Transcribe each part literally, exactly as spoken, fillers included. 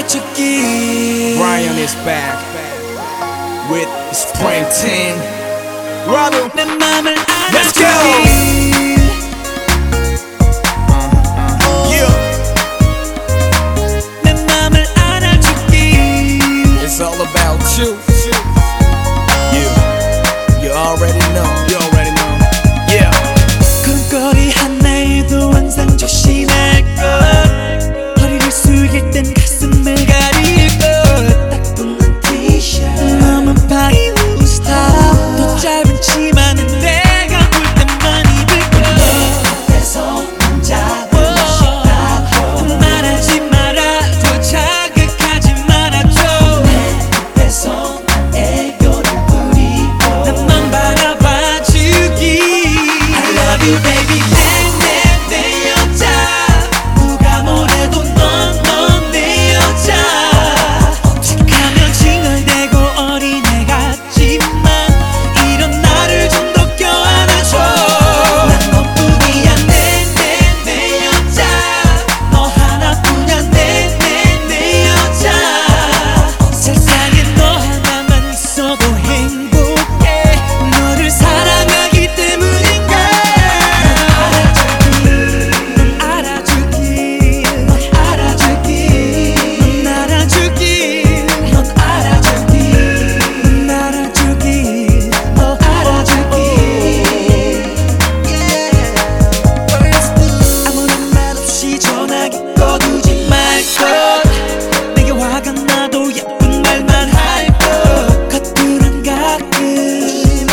알아주기. Brian is back with Spring Team. Brother, 내 맘을 let's go. 알아주기. Yeah, 내 맘을 알아주기. it's all about you. You, you already know. You already know. Yeah. 걸음걸이 하나에도 항상 조심할 것. 허리를 숙일 땐 가슴을 가릴 것. 딱 붙는 티셔츠 너무 파이브 스타일. 더 짧은 치마는 내가 볼 때만 입을 것. 내 앞에서 남자들 멋있다고 말하지 말아줘. 자극하지 말아줘. 내 앞에서 난 애교를 부리고 나만 바라봐주기. I love you baby. 내, 내, 내 여자. 누가 뭐래도 넌, 넌 내 여자. 어떡하면 징얼대고 어린애 같지만 이런 나를 좀 더 껴안아줘. 난 너뿐이야. 내, 내, 내 여자. 너 하나뿐이야. 내, 내, 내 여자. 세상에 너 하나만 있어도 행복해. 너를 사랑하기 때문인가. 넌 알아주기. 넌 알아주기. 넌 알아주기. 넌 알아주기. 넌 알아주기. 너 알아주기. 아무런 말 없이 전화기 꺼두지 말 것. 내게 화가 나도 예쁜 말만 할 것. 겉으론 가끔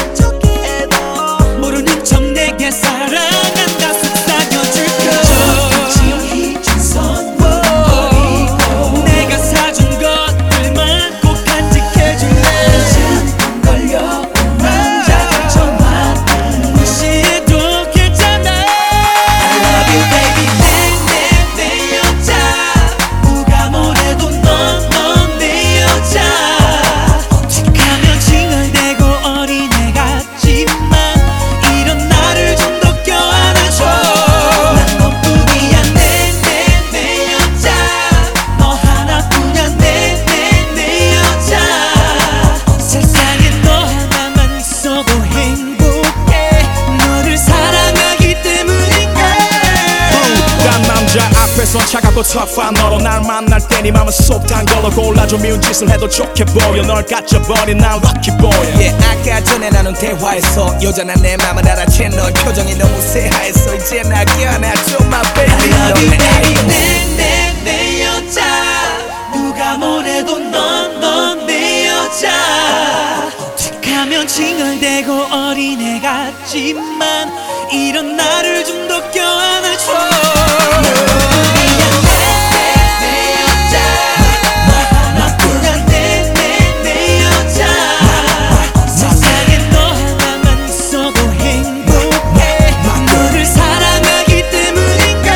모르는 척 내게 사랑한다 속삭여줄 것. 지옥이 전선 버리고 내가 사준 것들만 꼭 간직해줄래. 잠깐 걸려온 남자들 전화는 무시해도 괜찮아. I love you baby. 내, 내, 내 여자. 누가 뭐래도 넌, 넌 내 여자. 어떡하면 징얼대고 어린애 같지만 이런 나를 좀 더 껴안아줘. 난 너뿐이야. 내, 내, 내 여자. 너 하나뿐이야. 내, 내, 내 여자. 세상에 너 하나만 있어도 행복해. 너를 사랑하기 때문인가. 딴 남자 앞에선 차갑고 터프한 너로 날 만날 때 네 맘은 쏟한 걸로 골라줘. 미운 짓을 해도 좋게 보여. 널 갇혀버린 난 lucky boy. Yeah, 아까 전에 나눈 대화에서 여전한 내 맘을 알아챈 너 표정이 너무 새하였어. 이제 나 껴안아줘 my baby. I love you 넌 baby. 알고 내, 내, 내 여자. 누가 뭐래도 넌, 넌 내 여자. 어떡하면 징얼대고 어린애 같지만 이런 나를 좀 더 껴안아줘. 너뿐이야. 내, 내 여자. 너 하나뿐이야. 내, 내, 내 여자. 세상에 너 하나만 있어도 행복해. 너를 사랑하기 때문인가.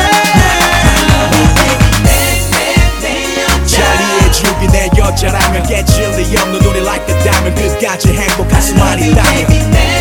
내, 내, 내 여자. 자리해주기 내 여자라면 깨질 리 없는 우리 like the diamond. 끝까지 행복할 수만 있다면 Baby, 내